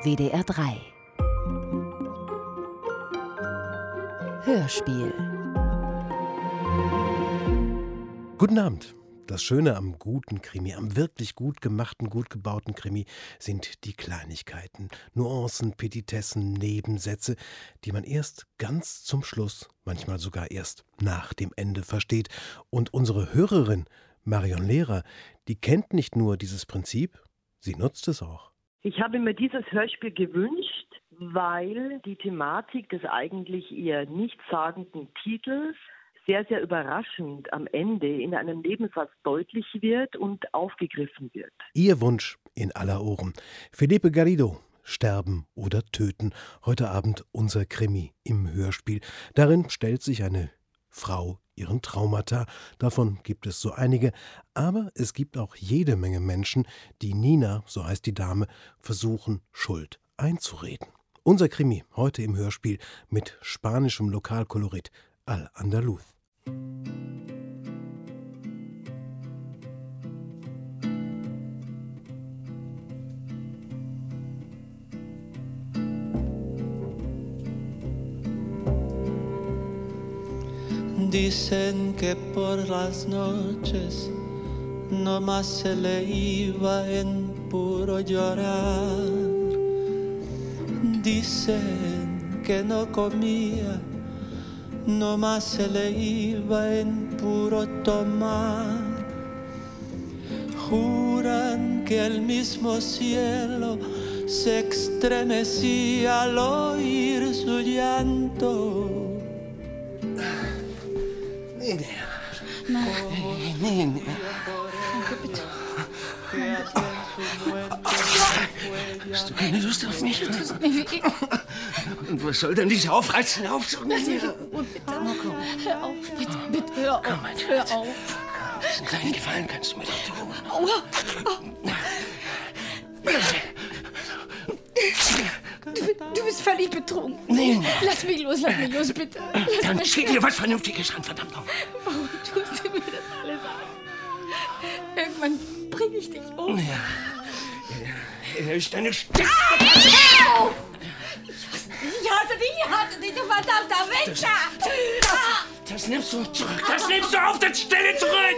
WDR 3 Hörspiel. Guten Abend. Das Schöne am guten Krimi, am wirklich gut gemachten, gut gebauten Krimi, sind die Kleinigkeiten, Nuancen, Petitessen, Nebensätze, die man erst ganz zum Schluss, manchmal sogar erst nach dem Ende versteht. Und unsere Hörerin, Marion Lehrer, die kennt nicht nur dieses Prinzip, sie nutzt es auch. Ich habe mir dieses Hörspiel gewünscht, weil die Thematik des eigentlich eher nichtssagenden Titels sehr, sehr überraschend am Ende in einem Nebensatz deutlich wird und aufgegriffen wird. Ihr Wunsch in aller Ohren. Felipe Garrido, Sterben oder Töten. Heute Abend unser Krimi im Hörspiel. Darin stellt sich eine Frau ihren Traumata. Davon gibt es so einige. Aber es gibt auch jede Menge Menschen, die Nina, so heißt die Dame, versuchen, Schuld einzureden. Unser Krimi heute im Hörspiel mit spanischem Lokalkolorit Al-Andaluz. Dicen que por las noches no más se le iba en puro llorar. Dicen que no comía, no más se le iba en puro tomar. Juran que el mismo cielo se estremecía al oír su llanto. Nein. Danke, bitte. Hast du keine Lust auf mich? Und was soll denn diese aufreizende Aufsucht mit mir? Bitte, hör auf, bitte, hör auf. Komm, mein Hör Schatz. auf. Diesen kleinen Gefallen kannst du mir doch tun. Aua. Du bist völlig betrunken. Nein. Lass mich los, bitte. Dann zieh dir was Vernünftiges an, verdammt nochmal. Warum tust du mir das alles an? Irgendwann bringe ich dich um. Ja. Er ist eine Stimme. Au! Ich hasse dich, du verdammter Wichser! Das nimmst du zurück. Das nimmst du auf der Stelle zurück.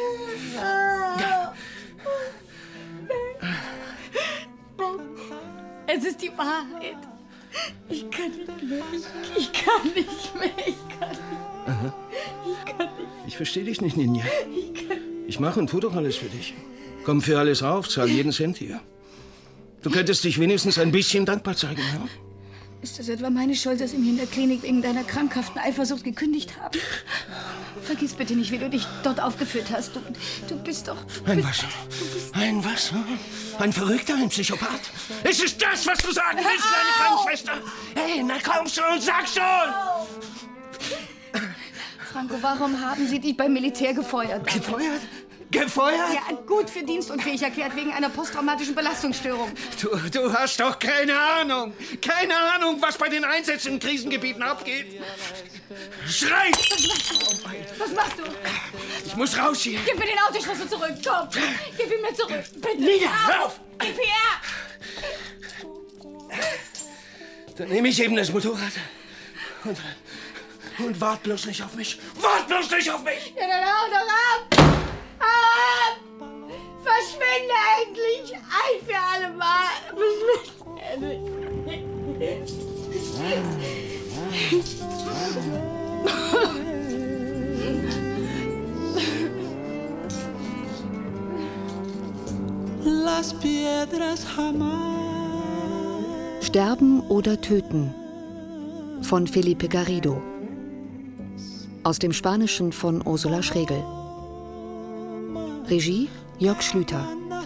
Es ist die Wahrheit. Ich kann nicht mehr. Ich kann nicht mehr. Aha. Ich verstehe dich nicht, Ninja. Ich mache und tu doch alles für dich. Komm für alles auf, zahl jeden Cent hier. Du könntest dich wenigstens ein bisschen dankbar zeigen, ja? Ist das etwa meine Schuld, dass Sie mich in der Klinik wegen deiner krankhaften Eifersucht gekündigt haben? Vergiss bitte nicht, wie du dich dort aufgeführt hast. Du bist doch... Ein was? Ein was? Ein Verrückter, ein Psychopath? Ist es das, was du sagen willst, kleine Krankenschwester? Hey, na komm schon, sag schon! Franco, warum haben Sie dich beim Militär gefeuert? Gefeuert? Gefeuert? Ja, gut für dienstunfähig erklärt wegen einer posttraumatischen Belastungsstörung. Du hast doch keine Ahnung. Keine Ahnung, was bei den Einsätzen in Krisengebieten abgeht. Schrei! Was machst du? Ich muss raus hier. Gib mir den Autoschlüssel zurück, komm! Gib ihn mir zurück, bitte! Nina, hör auf! Gib her! Dann nehme ich eben das Motorrad. Und wart bloß nicht auf mich. Wart bloß nicht auf mich! Ja, dann hau doch ab! Hau ab! Verschwinde endlich! Ein für alle Mal! Las piedras jamás. Sterben oder Töten von Felipe Garrido. Aus dem Spanischen von Ursula Schregel. Regie Jörg Schlüter.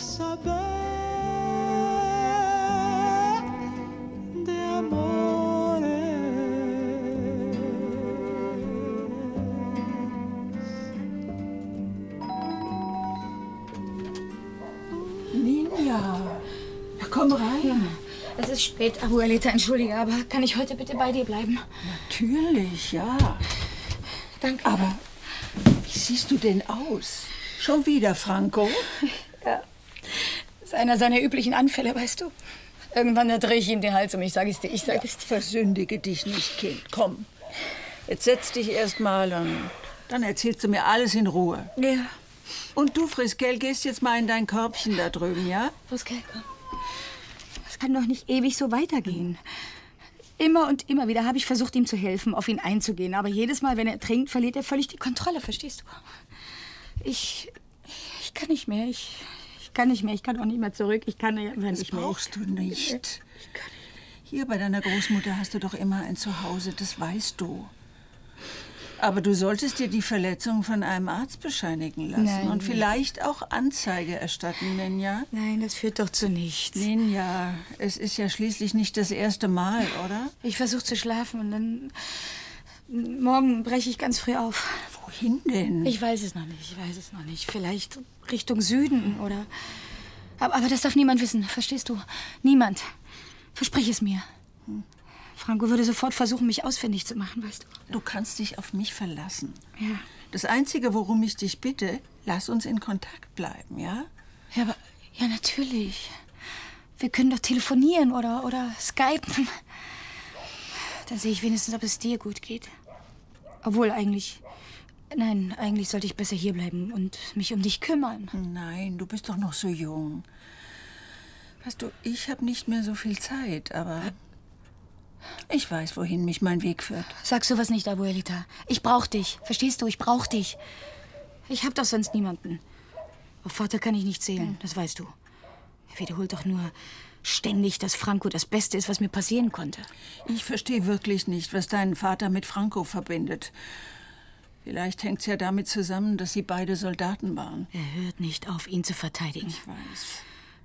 Ninja, komm rein. Es ist spät, Abuelita, entschuldige, aber kann ich heute bitte bei dir bleiben? Natürlich, ja. Danke. Aber wie siehst du denn aus? Schon wieder, Franco? Ja. Das ist einer seiner üblichen Anfälle, weißt du. Irgendwann drehe ich ihm den Hals um, ich sage es dir. Versündige dich nicht, Kind. Komm, jetzt setz dich erst mal und dann erzählst du mir alles in Ruhe. Ja. Und du, Friskel, gehst jetzt mal in dein Körbchen da drüben, ja? Friskel, komm. Das kann doch nicht ewig so weitergehen. Immer und immer wieder habe ich versucht, ihm zu helfen, auf ihn einzugehen. Aber jedes Mal, wenn er trinkt, verliert er völlig die Kontrolle, verstehst du? Ich kann nicht mehr. Ich kann nicht mehr. Ich kann auch nicht mehr zurück. Ich kann nicht mehr. Das brauchst du nicht. Hier bei deiner Großmutter hast du doch immer ein Zuhause, das weißt du. Aber du solltest dir die Verletzung von einem Arzt bescheinigen lassen. Nein. Und vielleicht auch Anzeige erstatten, Ninja. Nein, das führt doch zu nichts. Ninja, es ist ja schließlich nicht das erste Mal, oder? Ich versuche zu schlafen und dann... Morgen breche ich ganz früh auf. Wohin denn? Ich weiß es noch nicht. Vielleicht Richtung Süden oder... Aber das darf niemand wissen, verstehst du? Niemand. Versprich es mir. Franco würde sofort versuchen, mich ausfindig zu machen, weißt du? Du kannst dich auf mich verlassen. Ja. Das Einzige, worum ich dich bitte, lass uns in Kontakt bleiben, ja? Ja, aber... Ja, natürlich. Wir können doch telefonieren oder skypen. Dann sehe ich wenigstens, ob es dir gut geht. Obwohl, eigentlich sollte ich besser hierbleiben und mich um dich kümmern. Nein, du bist doch noch so jung. Weißt du, ich habe nicht mehr so viel Zeit, aber ich weiß, wohin mich mein Weg führt. Sag sowas nicht, Abuelita. Ich brauch dich. Verstehst du? Ich brauch dich. Ich hab doch sonst niemanden. Auf Vater kann ich nicht zählen, das weißt du. Er wiederholt doch nur ständig, dass Franco das Beste ist, was mir passieren konnte. Ich verstehe wirklich nicht, was deinen Vater mit Franco verbindet. Vielleicht hängt's ja damit zusammen, dass sie beide Soldaten waren. Er hört nicht auf, ihn zu verteidigen. Ich weiß.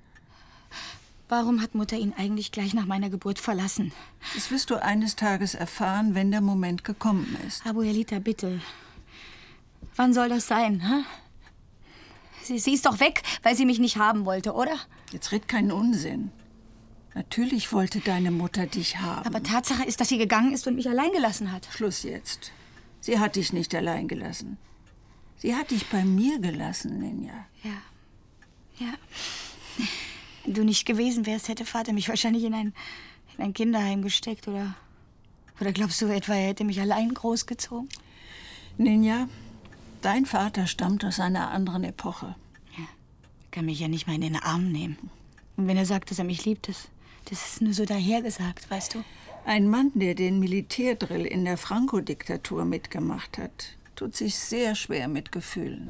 Warum hat Mutter ihn eigentlich gleich nach meiner Geburt verlassen? Das wirst du eines Tages erfahren, wenn der Moment gekommen ist. Abuelita, bitte. Wann soll das sein, hä? Sie ist doch weg, weil sie mich nicht haben wollte, oder? Jetzt red keinen Unsinn. Natürlich wollte deine Mutter dich haben. Aber Tatsache ist, dass sie gegangen ist und mich allein gelassen hat. Schluss jetzt. Sie hat dich nicht allein gelassen. Sie hat dich bei mir gelassen, Ninja. Ja. Wenn du nicht gewesen wärst, hätte Vater mich wahrscheinlich in ein Kinderheim gesteckt, oder glaubst du etwa, er hätte mich allein großgezogen? Ninja, dein Vater stammt aus einer anderen Epoche. Ja, er kann mich ja nicht mal in den Arm nehmen. Und wenn er sagt, dass er mich liebt, das ist nur so dahergesagt, weißt du? Ein Mann, der den Militärdrill in der Franco-Diktatur mitgemacht hat, tut sich sehr schwer mit Gefühlen.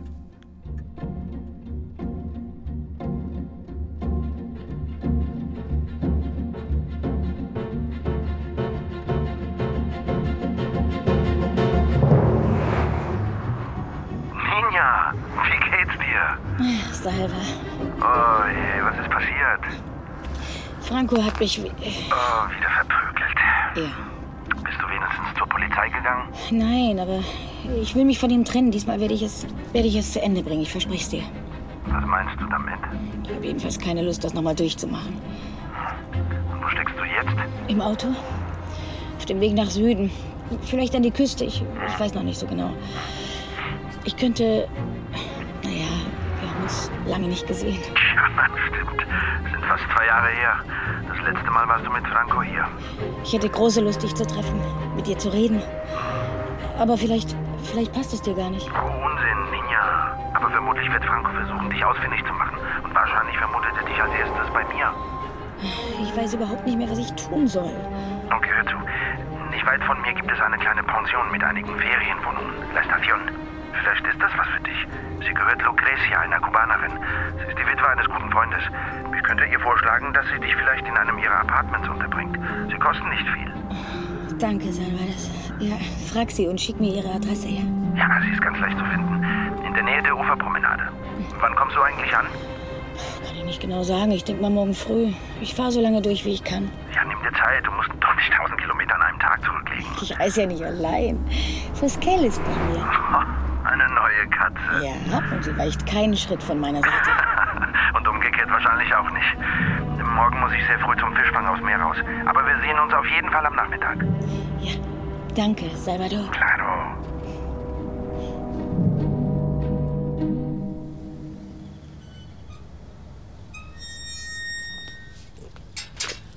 Ninja, wie geht's dir? Salva. Oh je, was ist passiert? Franco hat mich... Oh, wieder verprügelt. Ja. Bist du wenigstens zur Polizei gegangen? Nein, aber ich will mich von ihm trennen. Diesmal werde ich es zu Ende bringen, ich verspreche es dir. Was meinst du damit? Ich habe jedenfalls keine Lust, das nochmal durchzumachen. Und wo steckst du jetzt? Im Auto? Auf dem Weg nach Süden. Vielleicht an die Küste, ich weiß noch nicht so genau. Ich könnte... Naja, wir haben uns lange nicht gesehen. Ja, stimmt. Es sind fast 2 Jahre her. Das letzte Mal warst du mit Franco hier. Ich hätte große Lust, dich zu treffen, mit dir zu reden. Aber vielleicht passt es dir gar nicht. Oh, Unsinn, Ninja. Aber vermutlich wird Franco versuchen, dich ausfindig zu machen. Und wahrscheinlich vermutet er dich als erstes bei mir. Ich weiß überhaupt nicht mehr, was ich tun soll. Okay, hör zu. Nicht weit von mir gibt es eine kleine Pension mit einigen Ferienwohnungen. La Station. Vielleicht ist das was für dich. Sie gehört Lucrecia, einer Kubanerin. Sie ist die Witwe eines guten Freundes. Ich könnte ihr vorschlagen, dass sie dich vielleicht in einem ihrer Apartments unterbringt. Sie kosten nicht viel. Danke, Salvador. Ja, frag sie und schick mir ihre Adresse her. Ja, sie ist ganz leicht zu finden. In der Nähe der Uferpromenade. Wann kommst du eigentlich an? Kann ich nicht genau sagen. Ich denke mal morgen früh. Ich fahre so lange durch, wie ich kann. Ja, nimm dir Zeit. Du musst doch nicht 1000 Kilometer an einem Tag zurücklegen. Ich reise ja nicht allein. Friskel ist bei mir. Eine neue Katze. Ja, und sie weicht keinen Schritt von meiner Seite. Und umgekehrt wahrscheinlich auch nicht. Morgen muss ich sehr früh zum Fischfang aufs Meer raus. Aber wir sehen uns auf jeden Fall am Nachmittag. Ja, danke, Salvador. Claro.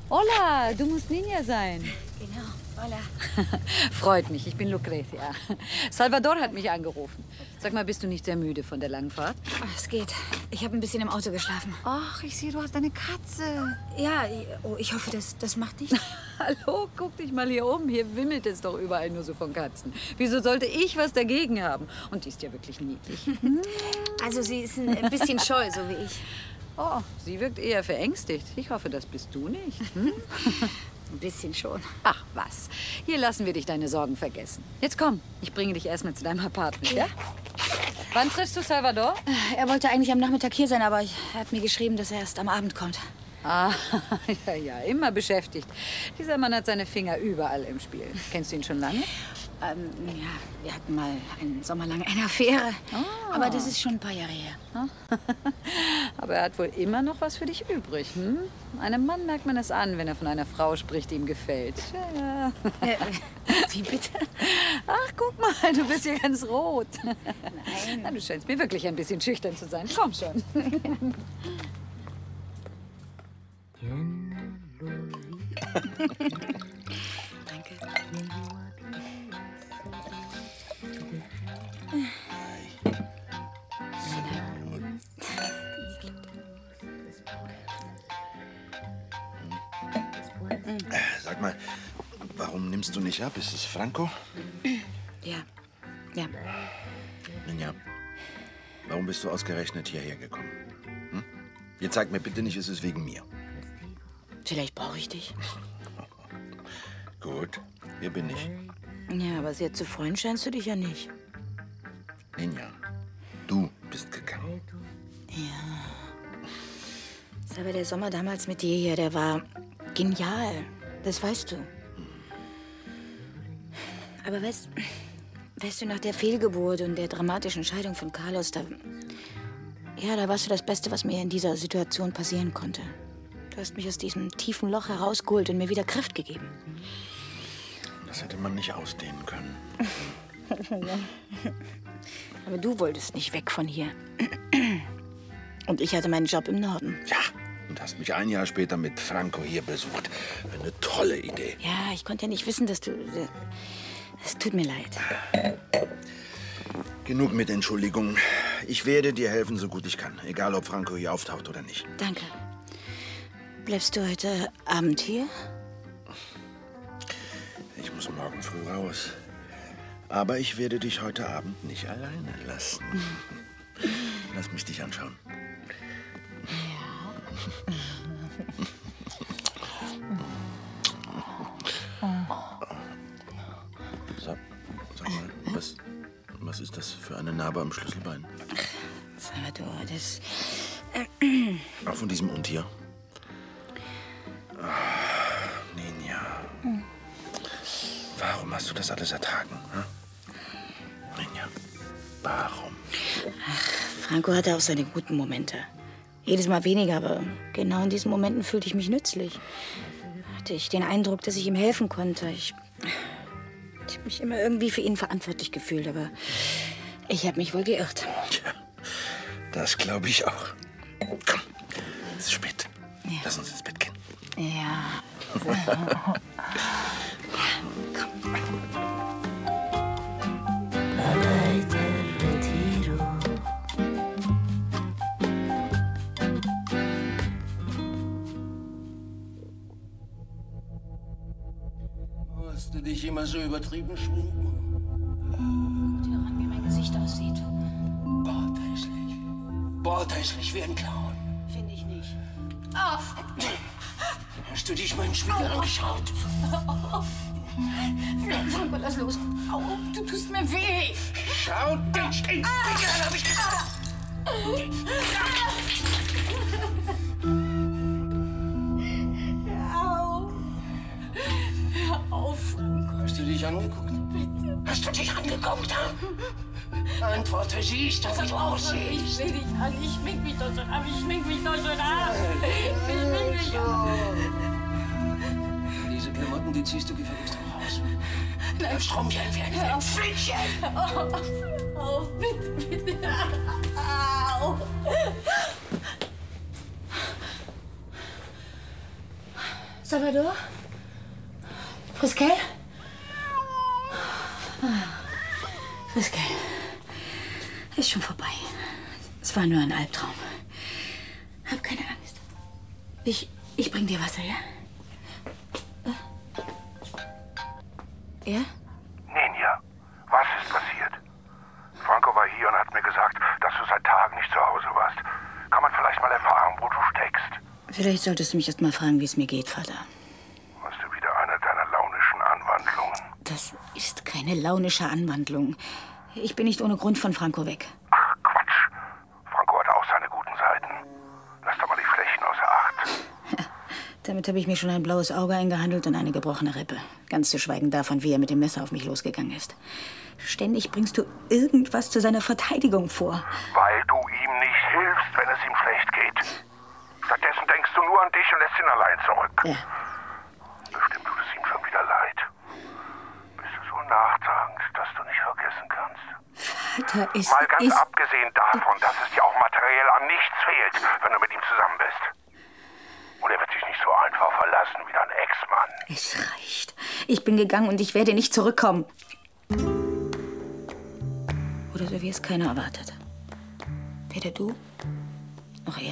Hola, du musst Ninja sein. Genau, hola. Freut mich, ich bin Lucrecia. Salvador hat mich angerufen. Sag mal, bist du nicht sehr müde von der langen Fahrt? Ach, es geht. Ich habe ein bisschen im Auto geschlafen. Ach, ich sehe, du hast eine Katze. Ja, ich hoffe, das macht nichts. Hallo, guck dich mal hier um. Hier wimmelt es doch überall nur so von Katzen. Wieso sollte ich was dagegen haben? Und die ist ja wirklich niedlich. Also sie ist ein bisschen scheu, so wie ich. Oh, sie wirkt eher verängstigt. Ich hoffe, das bist du nicht. Hm? Ein bisschen schon. Ach was, hier lassen wir dich deine Sorgen vergessen. Jetzt komm, ich bringe dich erstmal zu deinem Apartment, ja? Wann triffst du Salvador? Er wollte eigentlich am Nachmittag hier sein, aber er hat mir geschrieben, dass er erst am Abend kommt. Ah, ja, immer beschäftigt. Dieser Mann hat seine Finger überall im Spiel. Kennst du ihn schon lange? Ja, wir hatten mal einen Sommer lang eine Affäre. Oh. Aber das ist schon ein paar Jahre her. Aber er hat wohl immer noch was für dich übrig. Hm? Einem Mann merkt man es an, wenn er von einer Frau spricht, die ihm gefällt. Ja. Wie bitte? Ach, guck mal, du bist hier ganz rot. Nein. Na, du scheinst mir wirklich ein bisschen schüchtern zu sein. Komm schon. Danke. Sag mal, warum nimmst du nicht ab? Ist es Franco? Ja. Ninja, warum bist du ausgerechnet hierher gekommen? Hm? Jetzt sag mir bitte nicht, es ist wegen mir. Vielleicht brauche ich dich. Gut, hier bin ich. Ja, aber sehr zu freuen scheinst du dich ja nicht. Ninja, du bist gegangen. Ja. Aber der Sommer damals mit dir hier, der war genial. Das weißt du. Aber weißt du, nach der Fehlgeburt und der dramatischen Scheidung von Carlos, da warst du das Beste, was mir in dieser Situation passieren konnte. Du hast mich aus diesem tiefen Loch herausgeholt und mir wieder Kraft gegeben. Das hätte man nicht ausdehnen können. Aber du wolltest nicht weg von hier. Und ich hatte meinen Job im Norden. Ja, und hast mich ein Jahr später mit Franco hier besucht. Eine tolle Idee. Ja, ich konnte ja nicht wissen, dass du... Es tut mir leid. Genug mit Entschuldigungen. Ich werde dir helfen, so gut ich kann. Egal, ob Franco hier auftaucht oder nicht. Danke. Bleibst du heute Abend hier? Ich muss morgen früh raus. Aber ich werde dich heute Abend nicht alleine lassen. Lass mich dich anschauen. Sag mal, was ist das für eine Narbe am Schlüsselbein? Salvador, das... Auch von diesem Untier? Ninja. Warum hast du das alles ertragen? Hm? Ninja, warum? Ach, Franco hatte auch seine guten Momente. Jedes Mal weniger, aber genau in diesen Momenten fühlte ich mich nützlich. Hatte ich den Eindruck, dass ich ihm helfen konnte. Ich habe mich immer irgendwie für ihn verantwortlich gefühlt, aber ich habe mich wohl geirrt. Tja, das glaube ich auch. Komm, es ist spät. Ja. Lass uns ins Bett gehen. Ja. Musst du dich immer so übertrieben schminken? Guck dir doch an, wie mein Gesicht aussieht. Bordhässlich wie ein Clown. Finde ich nicht. Hast du dich mal im Spiegel angeschaut? Franco, lass los. Au, du tust mir weh. Schau dich in den Spiegel an, hab ich gesagt. Hör auf, Franco. Hast du dich angeguckt? Bitte. Hast du dich angeguckt? Antworte, siehst du, wie du aussiehst? Ich seh dich an. Ich schmink mich doch schon ab. Ich schmink mich doch schon ab. Diese Klamotten, die ziehst du gefälligst auch raus. Nein. Stromchen wie ein Flittchen. Oh, bitte, bitte. Au. Salvador? Friskel? Friskel. Ist schon vorbei. Es war nur ein Albtraum. Hab keine Angst. Ich bring dir Wasser, ja? Ja? Ninja, was ist passiert? Franco war hier und hat mir gesagt, dass du seit Tagen nicht zu Hause warst. Kann man vielleicht mal erfahren, wo du steckst? Vielleicht solltest du mich erst mal fragen, wie es mir geht, Vater. Hast du wieder eine deiner launischen Anwandlungen? Das ist keine launische Anwandlung. Ich bin nicht ohne Grund von Franco weg. Ach, Quatsch. Franco hat auch seine guten Seiten. Lass doch mal die Flächen außer Acht. Damit habe ich mir schon ein blaues Auge eingehandelt und eine gebrochene Rippe. Ganz zu schweigen davon, wie er mit dem Messer auf mich losgegangen ist. Ständig bringst du irgendwas zu seiner Verteidigung vor. Weil du ihm nicht hilfst, wenn es ihm schlecht geht. Stattdessen denkst du nur an dich und lässt ihn allein zurück. Ja. Bestimmt tut es ihm schon wieder leid. Bist du so nachtragend, dass du nicht vergessen kannst? Vater, Mal ganz abgesehen davon, dass es dir auch materiell an nichts fehlt, wenn du mit ihm zusammen bist. Und er wird sich nicht so einfach verlassen wie dein Ex-Mann. Es reicht. Ich bin gegangen und ich werde nicht zurückkommen. Oder so wie es keiner erwartet. Weder du, noch er.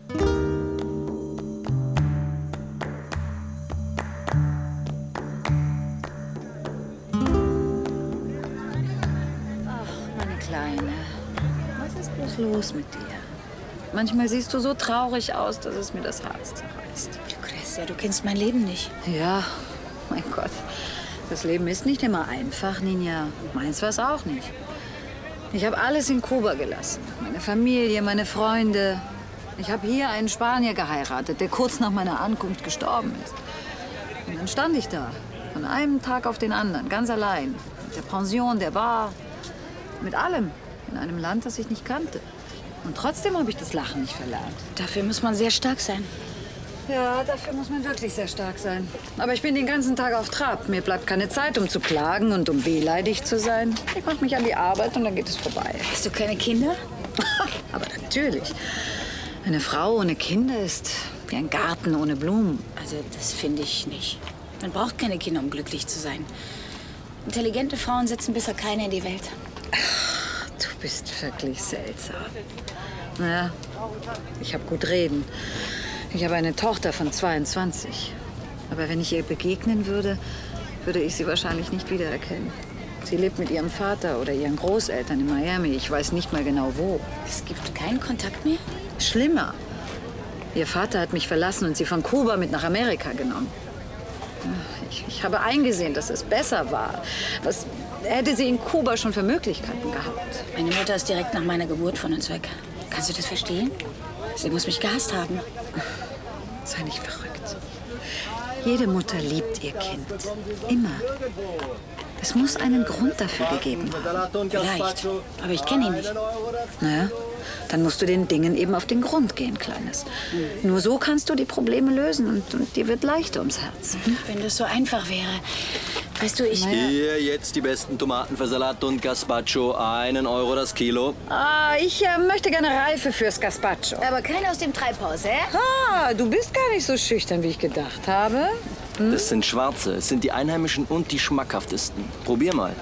Ach, meine Kleine. Was ist bloß los mit dir? Manchmal siehst du so traurig aus, dass es mir das Herz zerreißt. Lucrecia, du kennst mein Leben nicht. Ja, mein Gott. Das Leben ist nicht immer einfach, Ninja. Meins war es auch nicht. Ich habe alles in Kuba gelassen. Meine Familie, meine Freunde. Ich habe hier einen Spanier geheiratet, der kurz nach meiner Ankunft gestorben ist. Und dann stand ich da, von einem Tag auf den anderen, ganz allein. Mit der Pension, der Bar, mit allem. In einem Land, das ich nicht kannte. Und trotzdem habe ich das Lachen nicht verlernt. Dafür muss man sehr stark sein. Ja, dafür muss man wirklich sehr stark sein. Aber ich bin den ganzen Tag auf Trab. Mir bleibt keine Zeit, um zu klagen und um wehleidig zu sein. Ich mache mich an die Arbeit und dann geht es vorbei. Hast du keine Kinder? Aber natürlich. Eine Frau ohne Kinder ist wie ein Garten ohne Blumen. Also, das finde ich nicht. Man braucht keine Kinder, um glücklich zu sein. Intelligente Frauen setzen bisher keine in die Welt. Ach, du bist wirklich seltsam. Naja, ich habe gut reden. Ich habe eine Tochter von 22. Aber wenn ich ihr begegnen würde, würde ich sie wahrscheinlich nicht wiedererkennen. Sie lebt mit ihrem Vater oder ihren Großeltern in Miami. Ich weiß nicht mal genau wo. Es gibt keinen Kontakt mehr? Schlimmer. Ihr Vater hat mich verlassen und sie von Kuba mit nach Amerika genommen. Ich habe eingesehen, dass es besser war. Was hätte sie in Kuba schon für Möglichkeiten gehabt? Meine Mutter ist direkt nach meiner Geburt von uns weg. Kannst du das verstehen? Sie muss mich gehasst haben. Sei nicht verrückt. Jede Mutter liebt ihr Kind. Immer. Es muss einen Grund dafür gegeben haben. Vielleicht. Aber ich kenne ihn nicht. Naja, dann musst du den Dingen eben auf den Grund gehen, Kleines. Nur so kannst du die Probleme lösen und dir wird leichter ums Herz. Wenn das so einfach wäre. Weißt du, ich... Hier, jetzt die besten Tomaten für Salat und Gazpacho. 1 Euro das Kilo. Ich möchte gerne Reife fürs Gazpacho. Aber keine aus dem Treibhaus, Du bist gar nicht so schüchtern, wie ich gedacht habe. Das sind schwarze. Es sind die einheimischen und die schmackhaftesten. Probier mal.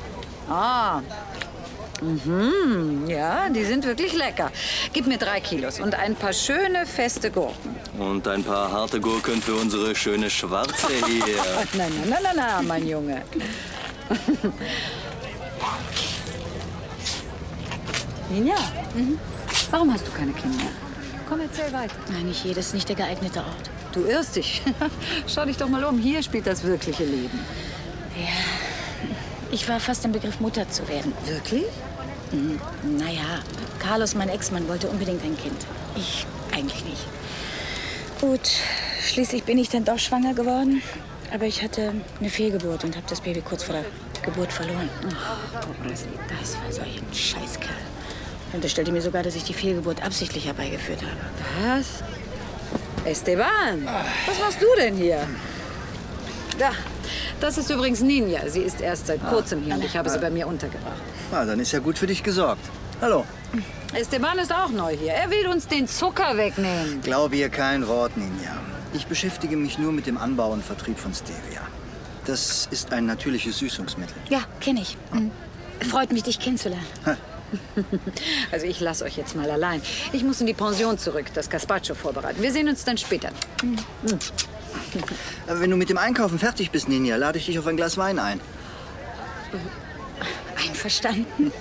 Ja, die sind wirklich lecker. Gib mir 3 Kilos und ein paar schöne, feste Gurken. Und ein paar harte Gurken für unsere schöne Schwarze hier. Na, mein Junge. Ninja, warum hast du keine Kinder? Komm, erzähl weiter. Nein, nicht jedes ist nicht der geeignete Ort. Du irrst dich. Schau dich doch mal um. Hier spielt das wirkliche Leben. Ja, ich war fast im Begriff, Mutter zu werden. Wirklich? Naja, Carlos, mein Ex-Mann, wollte unbedingt ein Kind. Ich eigentlich nicht. Gut, schließlich bin ich dann doch schwanger geworden. Aber ich hatte eine Fehlgeburt und habe das Baby kurz vor der Geburt verloren. Das war solch ein Scheißkerl. Und er stellte mir sogar, dass ich die Fehlgeburt absichtlich herbeigeführt habe. Was? Esteban, was machst du denn hier? Da, das ist übrigens Ninja. Sie ist erst seit kurzem hier und ich habe sie bei mir untergebracht. Dann ist ja gut für dich gesorgt. Hallo. Esteban ist auch neu hier. Er will uns den Zucker wegnehmen. Glaube ihr kein Wort, Ninja. Ich beschäftige mich nur mit dem Anbau und Vertrieb von Stevia. Das ist ein natürliches Süßungsmittel. Ja, kenne ich. Freut mich, dich kennenzulernen. Also ich lasse euch jetzt mal allein. Ich muss in die Pension zurück, das Gazpacho vorbereiten. Wir sehen uns dann später. Wenn du mit dem Einkaufen fertig bist, Ninja, lade ich dich auf ein Glas Wein ein. Einverstanden.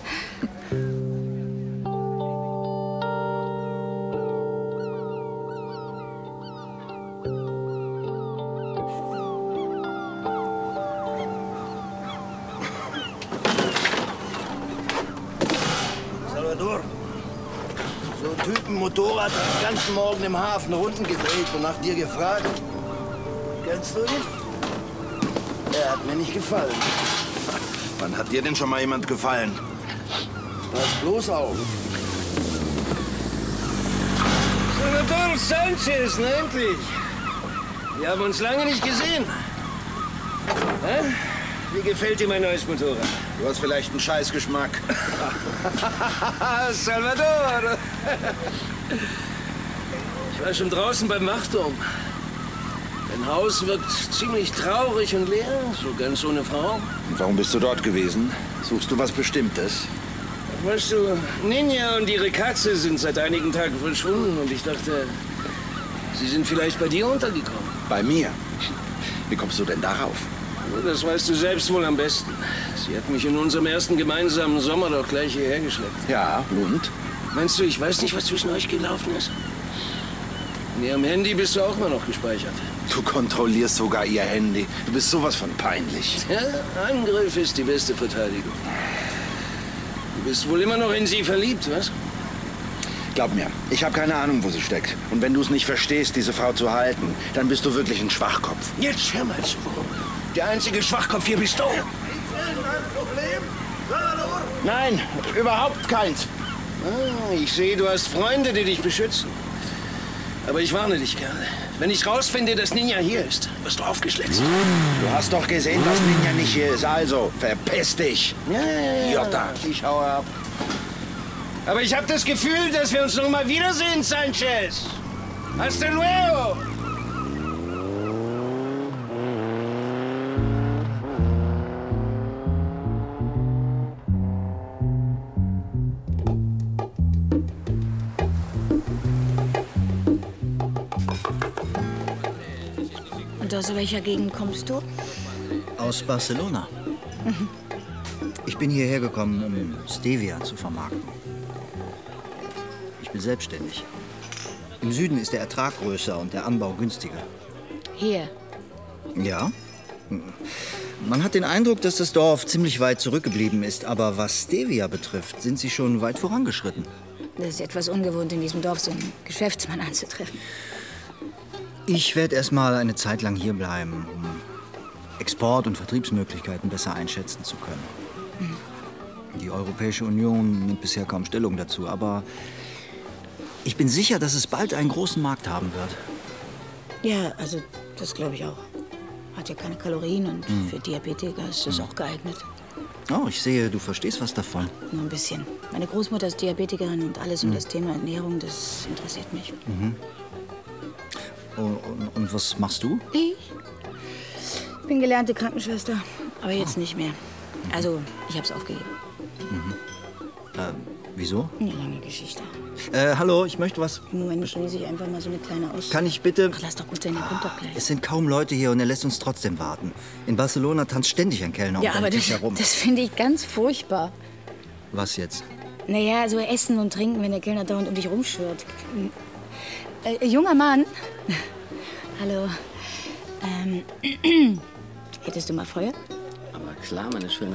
Salvador, so ein Typen Motorrad hat den ganzen Morgen im Hafen Runden gedreht und nach dir gefragt. Kennst du ihn? Er hat mir nicht gefallen. Wann hat dir denn schon mal jemand gefallen? Pass bloß auf. Salvador Sanchez, na endlich. Wir haben uns lange nicht gesehen. Hä? Wie gefällt dir mein neues Motorrad? Du hast vielleicht einen Scheißgeschmack. Salvador! Ich war schon draußen beim Wachturm. Dein Haus wirkt ziemlich traurig und leer, so ganz ohne Frau. Und warum bist du dort gewesen? Suchst du was Bestimmtes? Weißt du, Ninja und ihre Katze sind seit einigen Tagen verschwunden und ich dachte, sie sind vielleicht bei dir untergekommen. Bei mir? Wie kommst du denn darauf? Das weißt du selbst wohl am besten. Sie hat mich in unserem ersten gemeinsamen Sommer doch gleich hierher geschleppt. Ja, und? Meinst du, ich weiß nicht, was zwischen euch gelaufen ist? In ihrem Handy bist du auch mal noch gespeichert. Du kontrollierst sogar ihr Handy. Du bist sowas von peinlich. Ja, Angriff ist die beste Verteidigung. Du bist wohl immer noch in sie verliebt, was? Glaub mir, ich habe keine Ahnung, wo sie steckt. Und wenn du es nicht verstehst, diese Frau zu halten, dann bist du wirklich ein Schwachkopf. Jetzt hör mal zu. Der einzige Schwachkopf hier bist du. Nein, überhaupt keins. Ah, ich sehe, du hast Freunde, die dich beschützen. Aber ich warne dich, Kerl. Wenn ich rausfinde, dass Ninja hier ist, wirst du aufgeschlitzt. Du hast doch gesehen, dass Ninja nicht hier ist. Also, verpiss dich. Ja. Jota. Ich haue ab. Aber ich habe das Gefühl, dass wir uns noch mal wiedersehen, Sanchez. Hasta luego. Und aus welcher Gegend kommst du? Aus Barcelona. Ich bin hierher gekommen, um Stevia zu vermarkten. Ich bin selbstständig. Im Süden ist der Ertrag größer und der Anbau günstiger. Hier. Ja. Man hat den Eindruck, dass das Dorf ziemlich weit zurückgeblieben ist. Aber was Stevia betrifft, sind sie schon weit vorangeschritten. Das ist etwas ungewohnt, in diesem Dorf so einen Geschäftsmann anzutreffen. Ich werde erst mal eine Zeit lang hier bleiben, um Export- und Vertriebsmöglichkeiten besser einschätzen zu können. Die Europäische Union nimmt bisher kaum Stellung dazu, aber ich bin sicher, dass es bald einen großen Markt haben wird. Ja, also das glaube ich auch. Hat ja keine Kalorien und für Diabetiker ist das auch geeignet. Oh, ich sehe, du verstehst was davon. Nur ein bisschen. Meine Großmutter ist Diabetikerin und alles um das Thema Ernährung, das interessiert mich. Und was machst du? Ich bin gelernte Krankenschwester, aber jetzt nicht mehr. Also, ich habe es aufgegeben. Wieso? Eine lange Geschichte. Hallo, ich möchte was. Moment, schließe ich einfach mal so eine kleine aus. Kann ich bitte... Ach, lass doch gut sein, der kommt doch gleich. Es sind kaum Leute hier und er lässt uns trotzdem warten. In Barcelona tanzt ständig ein Kellner Ja, um aber den Tisch das, herum. das finde ich ganz furchtbar. Was jetzt? Naja, so essen und trinken, wenn der Kellner dauernd um dich rumschwirrt. Junger Mann. Hallo. Hättest du mal Feuer? Aber klar, meine Schöne.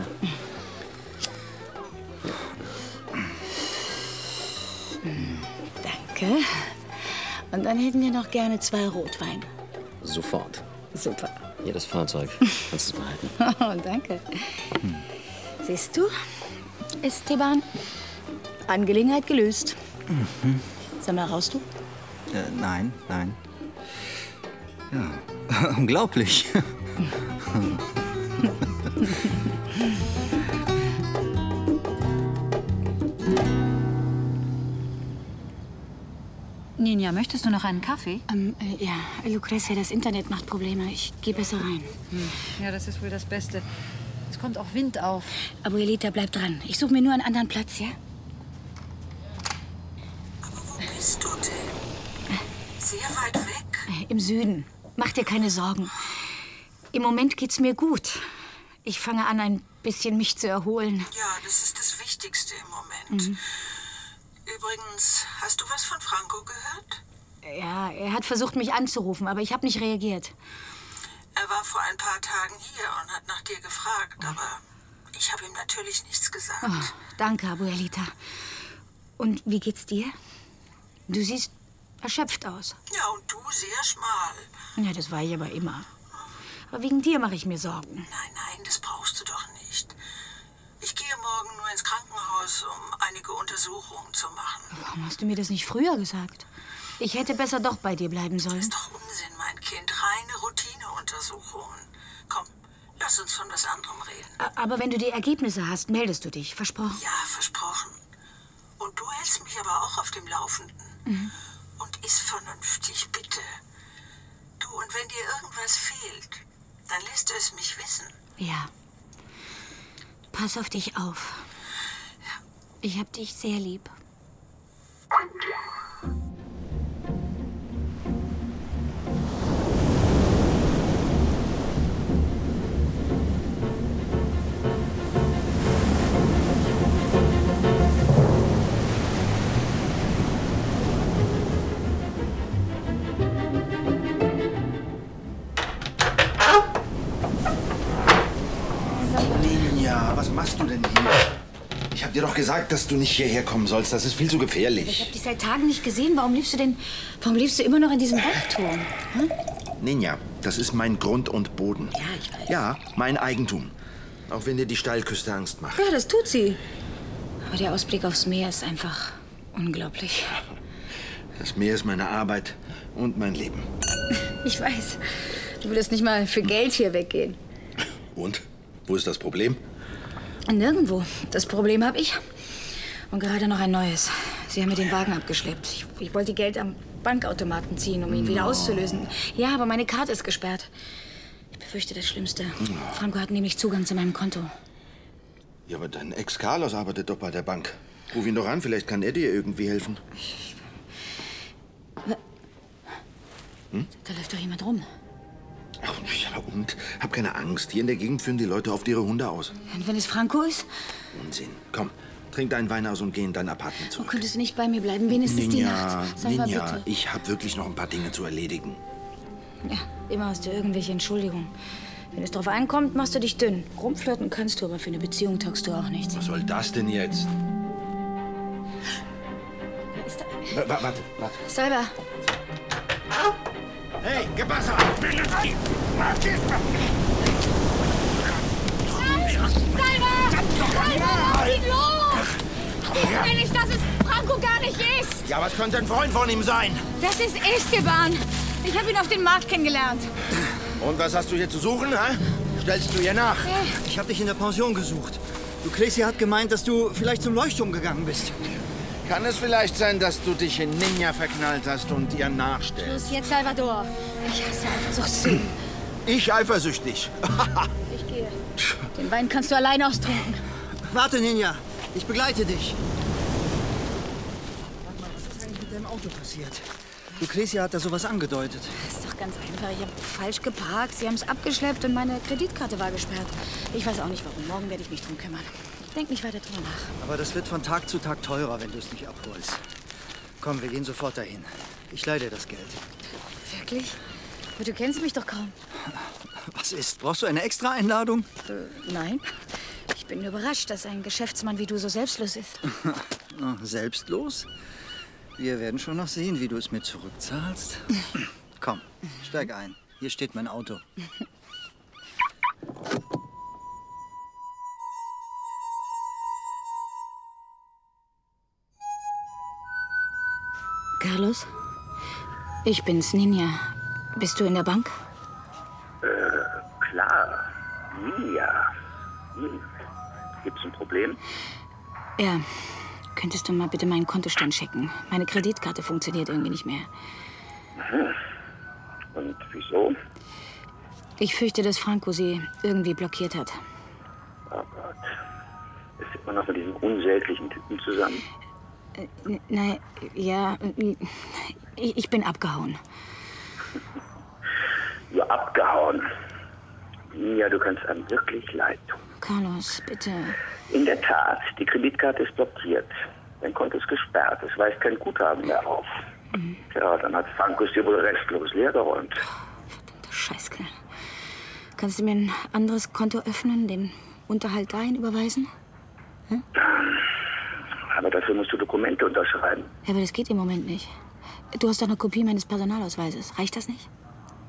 Danke. Und dann hätten wir noch gerne 2 Rotwein. Sofort. Super. Hier das Fahrzeug. Kannst du es behalten. Oh, danke. Siehst du, Esteban, Angelegenheit gelöst. Sag mal, rauchst du? Nein. Ja, unglaublich. Ninja, möchtest du noch einen Kaffee? Ja, Lucrecia, das Internet macht Probleme. Ich gehe besser rein. Ja, das ist wohl das Beste. Es kommt auch Wind auf. Abuelita, bleib dran. Ich suche mir nur einen anderen Platz, ja? Aber wo bist du denn? Sehr weit weg? Im Süden. Mach dir keine Sorgen. Im Moment geht's mir gut. Ich fange an, ein bisschen mich zu erholen. Ja, das ist das Wichtigste im Moment. Übrigens, hast du was von Franco gehört? Ja, er hat versucht, mich anzurufen, aber ich habe nicht reagiert. Er war vor ein paar Tagen hier und hat nach dir gefragt, aber ich habe ihm natürlich nichts gesagt. Oh, danke, Abuelita. Und wie geht's dir? Du siehst erschöpft aus. Ja, und du sehr schmal. Ja, das war ich aber immer. Aber wegen dir mache ich mir Sorgen. Nein, das brauchst du doch nicht. Ich gehe morgen nur ins Krankenhaus, um einige Untersuchungen zu machen. Warum hast du mir das nicht früher gesagt? Ich hätte besser doch bei dir bleiben sollen. Das ist doch Unsinn, mein Kind. Reine Routineuntersuchungen. Komm, lass uns von was anderem reden. Aber wenn du die Ergebnisse hast, meldest du dich. Versprochen? Ja, versprochen. Und du hältst mich aber auch auf dem Laufenden. Und iss vernünftig, bitte. Du, und wenn dir irgendwas fehlt, dann lässt du es mich wissen. Ja. Pass auf dich auf. Ich hab dich sehr lieb. Was machst du denn hier? Ich hab dir doch gesagt, dass du nicht hierher kommen sollst. Das ist viel zu gefährlich. Ich hab dich seit Tagen nicht gesehen. Warum lebst du immer noch in diesem Wachturm? Ninja, das ist mein Grund und Boden. Ja, ich weiß. Ja, mein Eigentum. Auch wenn dir die Steilküste Angst macht. Ja, das tut sie. Aber der Ausblick aufs Meer ist einfach unglaublich. Das Meer ist meine Arbeit und mein Leben. Ich weiß. Du würdest nicht mal für Geld hier weggehen. Und? Wo ist das Problem? Nirgendwo. Das Problem habe ich. Und gerade noch ein neues. Sie haben mir den Wagen abgeschleppt. Ich wollte Geld am Bankautomaten ziehen, um ihn wieder auszulösen. Ja, aber meine Karte ist gesperrt. Ich befürchte das Schlimmste. Franco hat nämlich Zugang zu meinem Konto. Ja, aber dein Ex Carlos arbeitet doch bei der Bank. Ruf ihn doch an, vielleicht kann er dir irgendwie helfen. Da läuft doch jemand rum. Ach, ja, und? Hab keine Angst. Hier in der Gegend führen die Leute oft ihre Hunde aus. Und wenn es Franco ist? Unsinn. Komm, trink deinen Wein aus und geh in dein Apartment zurück. Könntest du nicht bei mir bleiben? Wenigstens die Nacht. Sag mal Ninja, bitte. ich hab wirklich noch ein paar Dinge zu erledigen. Ja, immer hast du irgendwelche Entschuldigungen. Wenn es drauf ankommt, machst du dich dünn. Rumflirten kannst du, aber für eine Beziehung taugst du auch nichts. Was soll das denn jetzt? Warte. Salva. Hey, Gebasser! Salva, lass ihn los! Ich will nicht, dass es Franco gar nicht ist. Ja, was könnte ein Freund von ihm sein? Das ist Esteban. Ich habe ihn auf dem Markt kennengelernt. Und was hast du hier zu suchen, hä? Stellst du ihr nach? Ich habe dich in der Pension gesucht. Lucrecia hat gemeint, dass du vielleicht zum Leuchtturm gegangen bist. Kann es vielleicht sein, dass du dich in Ninja verknallt hast und ihr nachstellst? Los jetzt, Salvador. Ich hasse Eifersuchtsszenen. Ich eifersüchtig? Ich gehe. Den Wein kannst du allein austrinken. Warte, Ninja. Ich begleite dich. Warte mal, was ist eigentlich mit deinem Auto passiert? Lucrecia hat da sowas angedeutet. Das ist doch ganz einfach. Ich habe falsch geparkt. Sie haben es abgeschleppt und meine Kreditkarte war gesperrt. Ich weiß auch nicht, warum. Morgen werde ich mich drum kümmern. Ich denke nicht weiter drüber nach. Aber das wird von Tag zu Tag teurer, wenn du es nicht abholst. Komm, wir gehen sofort dahin. Ich leihe dir das Geld. Wirklich? Aber du kennst mich doch kaum. Was ist? Brauchst du eine Extra-Einladung? Nein. Ich bin überrascht, dass ein Geschäftsmann wie du so selbstlos ist. Selbstlos? Wir werden schon noch sehen, wie du es mir zurückzahlst. Komm, steig ein. Hier steht mein Auto. Carlos? Ich bin's, Ninja. Bist du in der Bank? Klar. Ninja. Gibt's ein Problem? Ja. Könntest du mal bitte meinen Kontostand checken? Meine Kreditkarte funktioniert irgendwie nicht mehr. Und wieso? Ich fürchte, dass Franco sie irgendwie blockiert hat. Oh Gott. Ist immer noch mit diesem unsäglichen Typen zusammen? Nein, ja, ich bin abgehauen. Ja, abgehauen. Ja, du kannst einem wirklich leid tun. Carlos, bitte. In der Tat, die Kreditkarte ist blockiert. Dein Konto ist gesperrt. Es weist kein Guthaben mehr auf. Tja, dann hat Franco es dir wohl restlos leergeräumt. Verdammter Scheißkerl. Kannst du mir ein anderes Konto öffnen, den Unterhalt dahin überweisen? Hm? Aber dafür musst du Dokumente unterschreiben. Ja, aber das geht im Moment nicht. Du hast doch eine Kopie meines Personalausweises. Reicht das nicht?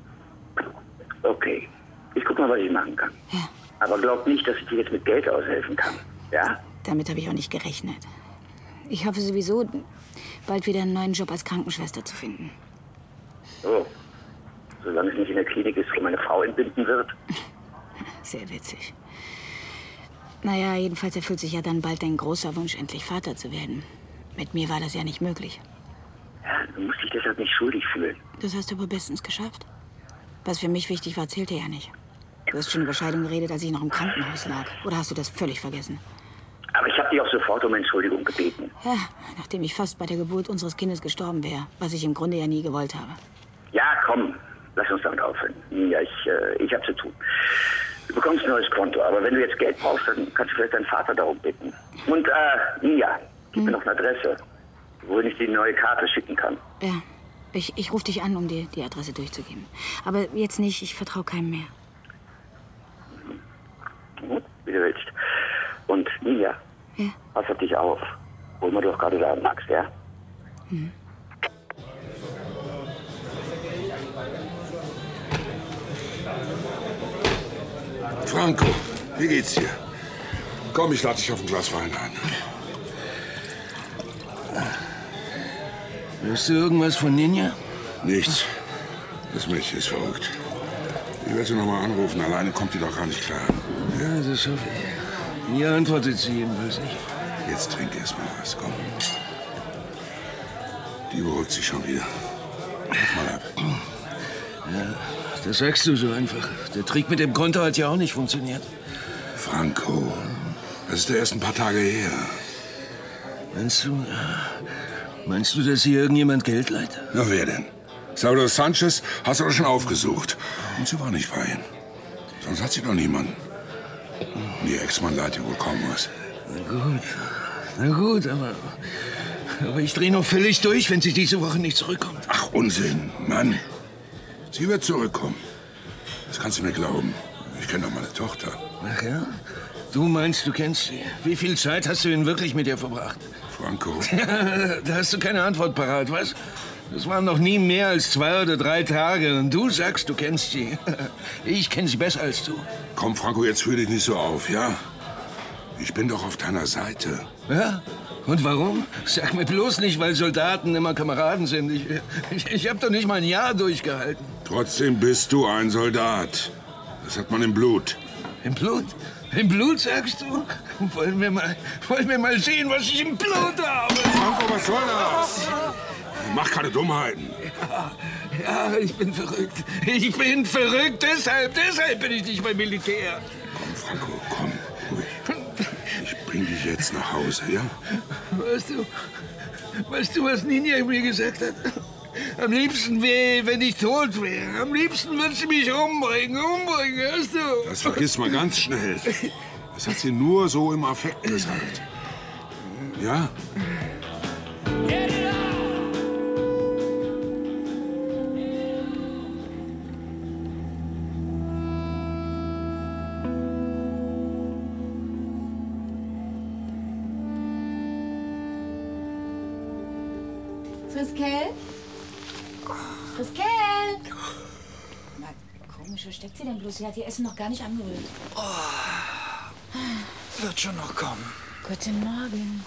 Okay. Ich guck mal, was ich machen kann. Ja. Aber glaub nicht, dass ich dir jetzt mit Geld aushelfen kann. Ja? Damit habe ich auch nicht gerechnet. Ich hoffe sowieso, bald wieder einen neuen Job als Krankenschwester zu finden. Oh. Solange es nicht in der Klinik ist, wo meine Frau entbinden wird. Sehr witzig. Naja, jedenfalls erfüllt sich ja dann bald dein großer Wunsch, endlich Vater zu werden. Mit mir war das ja nicht möglich. Ja, du musst dich deshalb nicht schuldig fühlen. Das hast du aber bestens geschafft. Was für mich wichtig war, zählte ja nicht. Du hast schon über Scheidung geredet, als ich noch im Krankenhaus lag. Oder hast du das völlig vergessen? Aber ich habe dich auch sofort um Entschuldigung gebeten. Ja, nachdem ich fast bei der Geburt unseres Kindes gestorben wäre. Was ich im Grunde ja nie gewollt habe. Ja, komm. Lass uns damit aufhören. Ja, ich habe zu tun. Du bekommst ein neues Konto, aber wenn du jetzt Geld brauchst, dann kannst du vielleicht deinen Vater darum bitten. Und, Nia, gib mir noch eine Adresse, wo ich die neue Karte schicken kann. Ja, ich rufe dich an, um dir die Adresse durchzugeben. Aber jetzt nicht, ich vertraue keinem mehr. Gut, wie du willst. Und, Nia, pass auf dich auf, wo immer du auch gerade da magst, ja? Hm. Franco, wie geht's dir? Komm, ich lade dich auf ein Glas Wein ein. Hörst du irgendwas von Ninja? Nichts. Das Mädchen ist verrückt. Ich werde sie noch mal anrufen. Alleine kommt die doch gar nicht klar. Ja, das hoffe ich. Mir antwortet sie jedenfalls nicht. Jetzt trink erst mal was, komm. Die beruhigt sich schon wieder. Mach mal ab. Ja, das sagst du so einfach. Der Trick mit dem Konto hat ja auch nicht funktioniert. Franco, das ist ja erst ein paar Tage her. Meinst du, dass hier irgendjemand Geld leiht? Na, wer denn? Salvador Sanchez hast du doch schon aufgesucht. Und sie war nicht bei ihm. Sonst hat sie doch niemanden. Ihr Ex-Mann leiht ihr wohl kaum was. Na gut, aber ich drehe noch völlig durch, wenn sie diese Woche nicht zurückkommt. Ach, Unsinn, Mann. Sie wird zurückkommen. Das kannst du mir glauben. Ich kenne doch meine Tochter. Ach ja? Du meinst, du kennst sie. Wie viel Zeit hast du denn wirklich mit ihr verbracht? Franco. Da hast du keine Antwort parat, was? Das waren noch nie mehr als 2 oder 3 Tage. Und du sagst, du kennst sie. Ich kenne sie besser als du. Komm, Franco, jetzt führ dich nicht so auf, ja? Ich bin doch auf deiner Seite. Ja? Und warum? Sag mir bloß nicht, weil Soldaten immer Kameraden sind. Ich hab doch nicht mal ein Jahr durchgehalten. Trotzdem bist du ein Soldat. Das hat man im Blut. Im Blut? Im Blut, sagst du? Wollen wir mal sehen, was ich im Blut habe? Franco, was soll das? Mach keine Dummheiten. Ja, ich bin verrückt. Ich bin verrückt, deshalb bin ich nicht beim Militär. Komm, Franco, komm, ruhig. Ich bring dich jetzt nach Hause, ja? Weißt du, was Ninja mir gesagt hat? Am liebsten wäre, wenn ich tot wäre. Am liebsten würde sie mich umbringen, hörst du? Das vergiss mal ganz schnell. Das hat sie nur so im Affekt gesagt. Ja? Friskel? Friskel! Na, komisch, wo steckt sie denn bloß? Sie hat ihr Essen noch gar nicht angerührt. Wird schon noch kommen. Guten Morgen.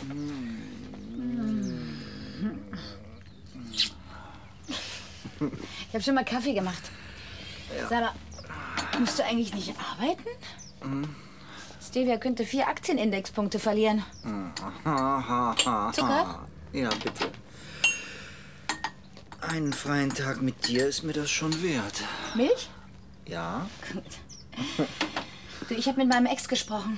Ich habe schon mal Kaffee gemacht. Ja. Sag mal, musst du eigentlich nicht arbeiten? Stevia könnte 4 Aktienindexpunkte verlieren. Zucker? Ja, bitte. Einen freien Tag mit dir ist mir das schon wert. Milch? Ja? Gut. Du, ich habe mit meinem Ex gesprochen.